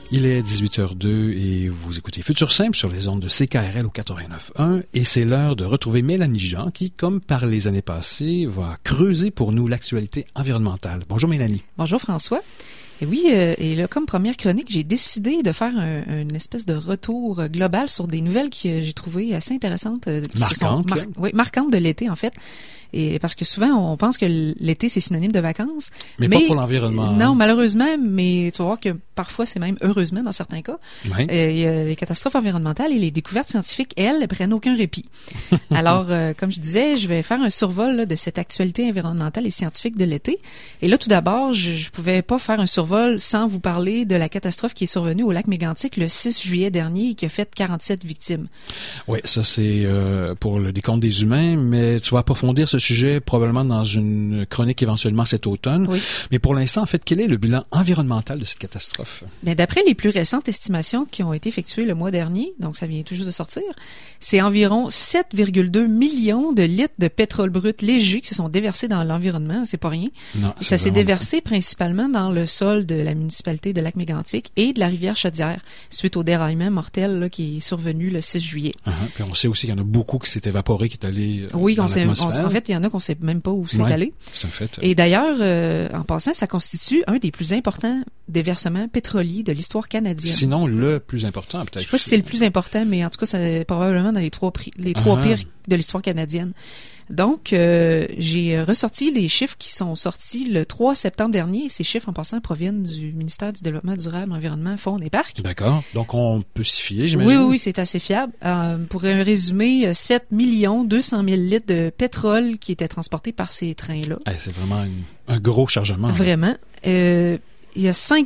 Il est 18h02 et vous écoutez Futur Simple sur les ondes de CKRL au 89.1 et c'est l'heure de retrouver Mélanie Jean qui, comme par les années passées, va creuser pour nous l'actualité environnementale. Bonjour Mélanie. Bonjour François. Et oui, et là, comme première chronique, j'ai décidé de faire une espèce de retour global sur des nouvelles que j'ai trouvées assez intéressantes. Marquantes. Marquantes de l'été, en fait. Et parce que souvent, on pense que l'été, c'est synonyme de vacances. Mais pas pour l'environnement. Non, malheureusement, mais tu vas voir que parfois, c'est même heureusement dans certains cas. Oui. Les catastrophes environnementales et les découvertes scientifiques, elles, prennent aucun répit. Alors, comme je disais, je vais faire un survol là, de cette actualité environnementale et scientifique de l'été. Et là, tout d'abord, je pouvais pas faire un survol sans vous parler de la catastrophe qui est survenue au lac Mégantic le 6 juillet dernier et qui a fait 47 victimes. Oui, ça c'est pour le décompte des humains, mais tu vas approfondir ce sujet probablement dans une chronique éventuellement cet automne. Oui. Mais pour l'instant, en fait, quel est le bilan environnemental de cette catastrophe? Bien, d'après les plus récentes estimations qui ont été effectuées le mois dernier, donc ça vient tout juste de sortir, c'est environ 7,2 millions de litres de pétrole brut léger qui se sont déversés dans l'environnement, c'est pas rien. Non, ça s'est déversé principalement dans le sol de la municipalité de Lac-Mégantic et de la rivière Chaudière, suite au déraillement mortel là, qui est survenu le 6 juillet. Puis on sait aussi qu'il y en a beaucoup qui s'est évaporé, qui est allé oui, dans l'atmosphère. En fait, il y en a qu'on sait même pas où c'est allé. C'est un fait. Et d'ailleurs, en passant, ça constitue un des plus importants déversements pétroliers de l'histoire canadienne. Sinon, le plus important, peut-être. Je sais pas si c'est le plus important, mais en tout cas, c'est probablement dans les trois pires de l'histoire canadienne. Donc, j'ai ressorti les chiffres qui sont sortis le 3 septembre dernier. Ces chiffres, en passant, proviennent du ministère du Développement durable, Environnement, Faune et Parcs. D'accord. Donc, on peut s'y fier, j'imagine? Oui, c'est assez fiable. Pour un résumé, 7 200 000 litres de pétrole qui étaient transportés par ces trains-là. C'est vraiment un gros chargement. Vraiment. Il y a 5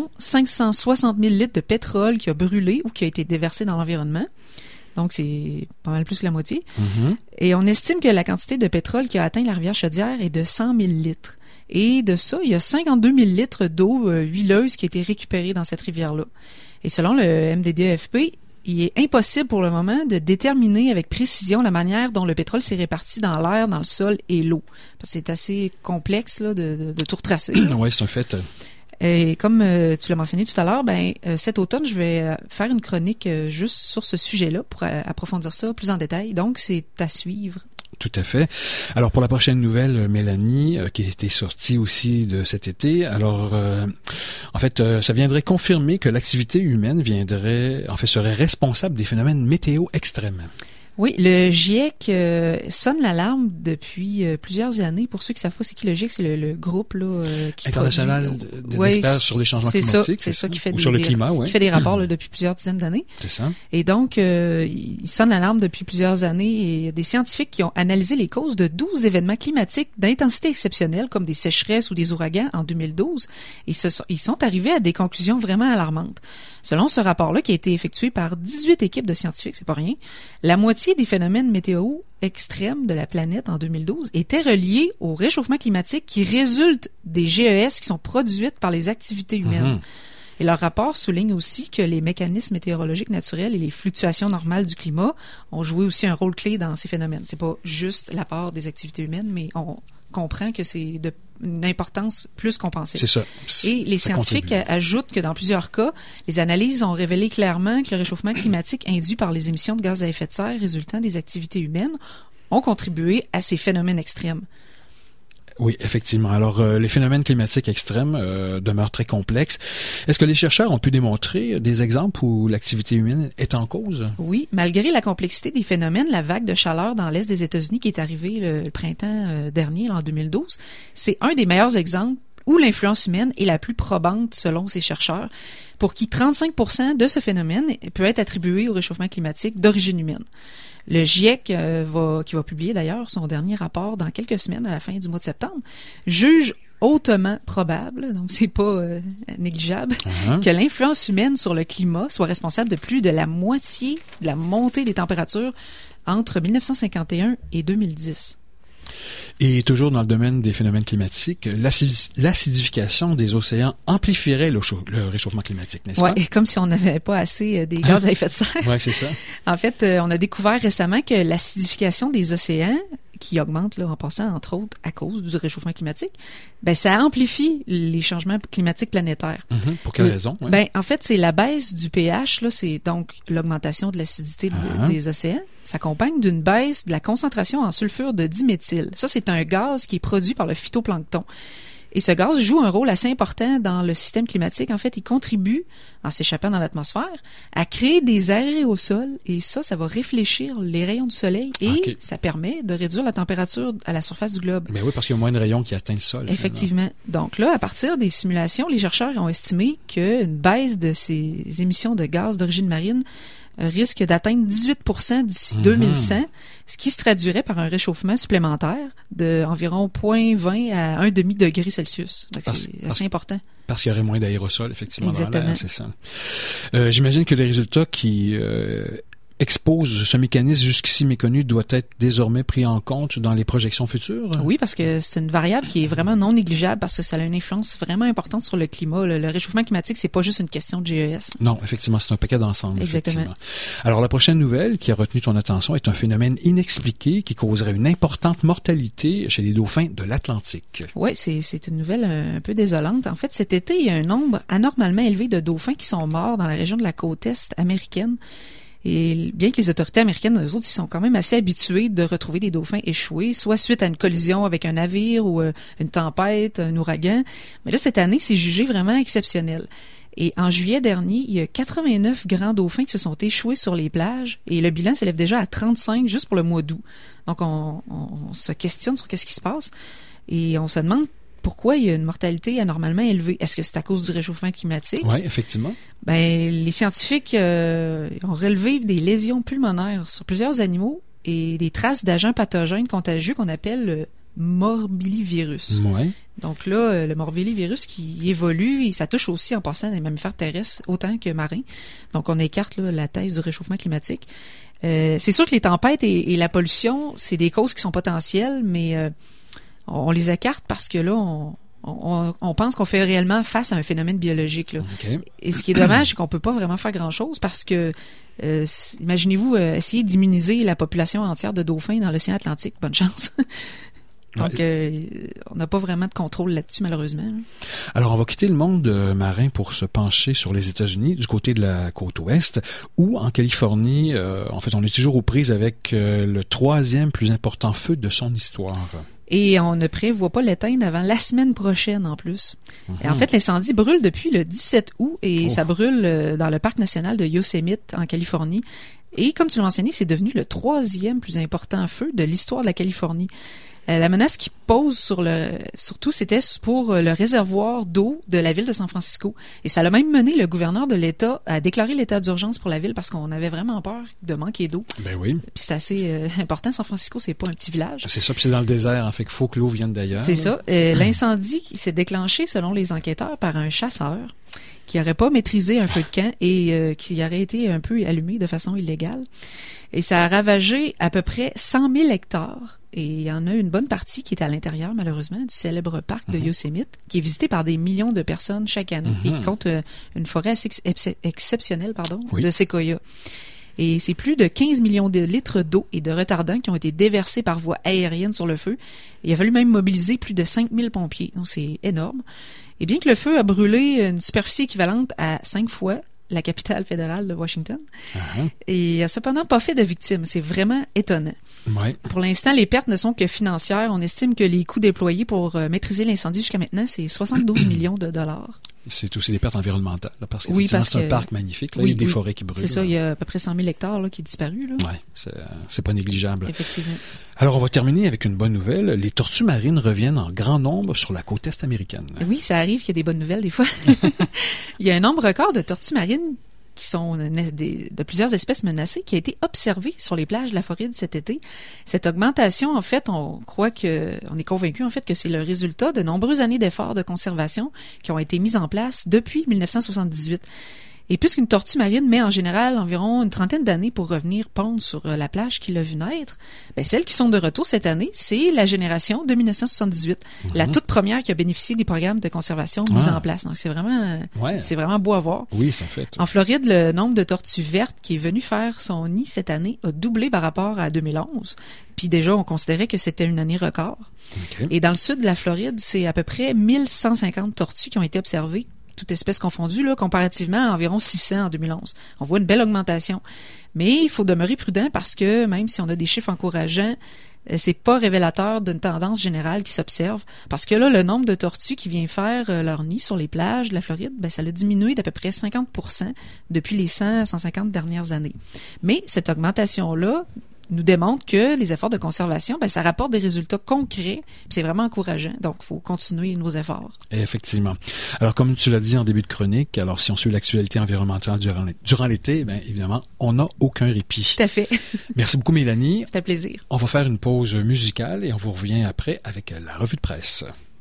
560 000 litres de pétrole qui a brûlé ou qui a été déversé dans l'environnement. Donc, c'est pas mal plus que la moitié. Mm-hmm. Et on estime que la quantité de pétrole qui a atteint la rivière Chaudière est de 100 000 litres. Et de ça, il y a 52 000 litres d'eau huileuse qui a été récupérée dans cette rivière-là. Et selon le MDDEFP, il est impossible pour le moment de déterminer avec précision la manière dont le pétrole s'est réparti dans l'air, dans le sol et l'eau. Parce que c'est assez complexe là, de tout retracer. Oui, c'est un fait. Et comme tu l'as mentionné tout à l'heure, cet automne, je vais faire une chronique juste sur ce sujet-là pour approfondir ça plus en détail. Donc, c'est à suivre. Tout à fait. Alors, pour la prochaine nouvelle, Mélanie, qui a été sortie aussi de cet été, alors, en fait, ça viendrait confirmer que l'activité humaine serait responsable des phénomènes météo extrêmes. Oui, le GIEC sonne l'alarme depuis plusieurs années. Pour ceux qui savent pas c'est qui le GIEC, c'est le groupe là qui international d'experts sur les changements climatiques. C'est ça qui fait sur le climat, qui fait des rapports là, depuis plusieurs dizaines d'années. C'est ça. Et donc, il sonne l'alarme depuis plusieurs années et il y a des scientifiques qui ont analysé les causes de 12 événements climatiques d'intensité exceptionnelle comme des sécheresses ou des ouragans en 2012 et ils sont arrivés à des conclusions vraiment alarmantes. Selon ce rapport-là qui a été effectué par 18 équipes de scientifiques, c'est pas rien, la moitié des phénomènes météo extrêmes de la planète en 2012 étaient reliés au réchauffement climatique qui résulte des GES qui sont produites par les activités humaines. Et leur rapport souligne aussi que les mécanismes météorologiques naturels et les fluctuations normales du climat ont joué aussi un rôle clé dans ces phénomènes. C'est pas juste la part des activités humaines, mais on comprend que c'est une importance plus qu'on pensait. C'est ça. Et les scientifiques ajoutent que dans plusieurs cas, les analyses ont révélé clairement que le réchauffement climatique induit par les émissions de gaz à effet de serre résultant des activités humaines ont contribué à ces phénomènes extrêmes. Oui, effectivement. Alors, les phénomènes climatiques extrêmes demeurent très complexes. Est-ce que les chercheurs ont pu démontrer des exemples où l'activité humaine est en cause? Oui, malgré la complexité des phénomènes, la vague de chaleur dans l'est des États-Unis qui est arrivée le printemps dernier, en 2012, c'est un des meilleurs exemples où l'influence humaine est la plus probante selon ces chercheurs, pour qui 35% de ce phénomène peut être attribué au réchauffement climatique d'origine humaine. Le GIEC, qui va publier d'ailleurs son dernier rapport dans quelques semaines, à la fin du mois de septembre, juge hautement probable, donc c'est pas négligeable, que l'influence humaine sur le climat soit responsable de plus de la moitié de la montée des températures entre 1951 et 2010. Et toujours dans le domaine des phénomènes climatiques, l'acidification des océans amplifierait le réchauffement climatique, n'est-ce pas? Oui, comme si on n'avait pas assez des gaz à effet de serre. Oui, c'est ça. En fait, on a découvert récemment que l'acidification des océans, qui augmente là, en passant, entre autres, à cause du réchauffement climatique, ben ça amplifie les changements climatiques planétaires. Pour quelle raison? Ouais. Ben, en fait, c'est la baisse du pH, là, c'est donc l'augmentation de l'acidité des océans, s'accompagne d'une baisse de la concentration en sulfure de diméthyle. Ça, c'est un gaz qui est produit par le phytoplancton. Et ce gaz joue un rôle assez important dans le système climatique. En fait, il contribue, en s'échappant dans l'atmosphère, à créer des aérosols. Et ça va réfléchir les rayons du soleil et ça permet de réduire la température à la surface du globe. Mais oui, parce qu'il y a moins de rayons qui atteignent le sol. Effectivement. Finalement. Donc là, à partir des simulations, les chercheurs ont estimé qu'une baisse de ces émissions de gaz d'origine marine risque d'atteindre 18% d'ici 2100, ce qui se traduirait par un réchauffement supplémentaire d'environ 0,20 à 1,5 degré Celsius. Donc c'est assez important. Parce qu'il y aurait moins d'aérosols, effectivement, Exactement. dans l'air, c'est ça. J'imagine que les résultats qui exposent ce mécanisme jusqu'ici méconnu doit être désormais pris en compte dans les projections futures? Oui, parce que c'est une variable qui est vraiment non négligeable parce que ça a une influence vraiment importante sur le climat. Le réchauffement climatique, c'est pas juste une question de GES. Non, effectivement, c'est un paquet d'ensemble. Exactement. Alors, la prochaine nouvelle qui a retenu ton attention est un phénomène inexpliqué qui causerait une importante mortalité chez les dauphins de l'Atlantique. Oui, c'est une nouvelle un peu désolante. En fait, cet été, il y a un nombre anormalement élevé de dauphins qui sont morts dans la région de la côte est américaine. Et bien que les autorités américaines, eux autres, ils sont quand même assez habitués de retrouver des dauphins échoués, soit suite à une collision avec un navire ou une tempête, un ouragan. Mais là, cette année, c'est jugé vraiment exceptionnel. Et en juillet dernier, il y a 89 grands dauphins qui se sont échoués sur les plages et le bilan s'élève déjà à 35 juste pour le mois d'août. Donc, on se questionne sur qu'est-ce qui se passe et on se demande pourquoi il y a une mortalité anormalement élevée. Est-ce que c'est à cause du réchauffement climatique? Oui, effectivement. Ben, les scientifiques ont relevé des lésions pulmonaires sur plusieurs animaux et des traces d'agents pathogènes contagieux qu'on appelle le morbillivirus. Ouais. Donc là, le morbillivirus qui évolue, et ça touche aussi en passant des mammifères terrestres autant que marins. Donc on écarte là, la thèse du réchauffement climatique. C'est sûr que les tempêtes et la pollution, c'est des causes qui sont potentielles, mais on les écarte parce que là, on pense qu'on fait réellement face à un phénomène biologique. Là. Okay. Et ce qui est dommage, c'est qu'on peut pas vraiment faire grand-chose parce que, imaginez-vous, essayer d'immuniser la population entière de dauphins dans l'océan Atlantique. Bonne chance. Donc, on n'a pas vraiment de contrôle là-dessus, malheureusement. Alors, on va quitter le monde marin pour se pencher sur les États-Unis, du côté de la côte ouest, où, en Californie, en fait, on est toujours aux prises avec le 3e plus important feu de son histoire. Et on ne prévoit pas l'éteindre avant la semaine prochaine, en plus. Et en fait, l'incendie brûle depuis le 17 août et ça brûle dans le parc national de Yosemite, en Californie. Et comme tu l'as mentionné, c'est devenu le 3e plus important feu de l'histoire de la Californie. La menace qui pose surtout, c'était pour le réservoir d'eau de la ville de San Francisco. Et ça a même mené le gouverneur de l'État à déclarer l'état d'urgence pour la ville parce qu'on avait vraiment peur de manquer d'eau. Ben oui. Puis c'est assez important. San Francisco, c'est pas un petit village. C'est ça, puis c'est dans le désert, en fait qu'il faut que l'eau vienne d'ailleurs. C'est ça. L'incendie s'est déclenché, selon les enquêteurs, par un chasseur qui n'aurait pas maîtrisé un feu de camp et qui aurait été un peu allumé de façon illégale. Et ça a ravagé à peu près 100 000 hectares. Et il y en a une bonne partie qui est à l'intérieur, malheureusement, du célèbre parc de Yosemite, qui est visité par des millions de personnes chaque année et qui compte une forêt assez exceptionnelle, de séquoias. Et c'est plus de 15 millions de litres d'eau et de retardants qui ont été déversés par voie aérienne sur le feu. Et il a fallu même mobiliser plus de 5 000 pompiers. Donc, c'est énorme. Et bien que le feu a brûlé une superficie équivalente à 5 fois la capitale fédérale de Washington, et il n'a cependant pas fait de victimes. C'est vraiment étonnant. Ouais. Pour l'instant, les pertes ne sont que financières. On estime que les coûts déployés pour maîtriser l'incendie jusqu'à maintenant, c'est 72 millions de dollars. C'est aussi des pertes environnementales, là, parce que c'est un parc magnifique. Là, il y a des forêts qui brûlent. C'est ça, il y a à peu près 100 000 hectares là, qui disparus. Oui, c'est pas négligeable. Effectivement. Alors, on va terminer avec une bonne nouvelle. Les tortues marines reviennent en grand nombre sur la côte est américaine. Oui, ça arrive qu'il y a des bonnes nouvelles des fois. Il y a un nombre record de tortues marines qui sont de plusieurs espèces menacées, qui a été observé sur les plages de la Floride cet été. Cette augmentation, en fait, on est convaincu, en fait, que c'est le résultat de nombreuses années d'efforts de conservation qui ont été mis en place depuis 1978. Et puisqu'une tortue marine met en général environ une trentaine d'années pour revenir pondre sur la plage qui l'a vu naître, ben celles qui sont de retour cette année, c'est la génération de 1978, la toute première qui a bénéficié des programmes de conservation mis en place. Donc c'est vraiment beau à voir. Oui, c'est en fait. En Floride, le nombre de tortues vertes qui est venu faire son nid cette année a doublé par rapport à 2011. Puis déjà, on considérait que c'était une année record. Okay. Et dans le sud de la Floride, c'est à peu près 1150 tortues qui ont été observées, toutes espèces confondues, là, comparativement à environ 600 en 2011. On voit une belle augmentation. Mais il faut demeurer prudent parce que même si on a des chiffres encourageants, c'est pas révélateur d'une tendance générale qui s'observe. Parce que là, le nombre de tortues qui viennent faire leur nid sur les plages de la Floride, ben, ça a diminué d'à peu près 50% depuis les 100-150 dernières années. Mais cette augmentation-là nous démontre que les efforts de conservation, ben, ça rapporte des résultats concrets, puis c'est vraiment encourageant. Donc, il faut continuer nos efforts. Effectivement. Alors, comme tu l'as dit en début de chronique, alors si on suit l'actualité environnementale durant l'été, bien évidemment, on n'a aucun répit. Tout à fait. Merci beaucoup, Mélanie. C'est un plaisir. On va faire une pause musicale et on vous revient après avec la revue de presse.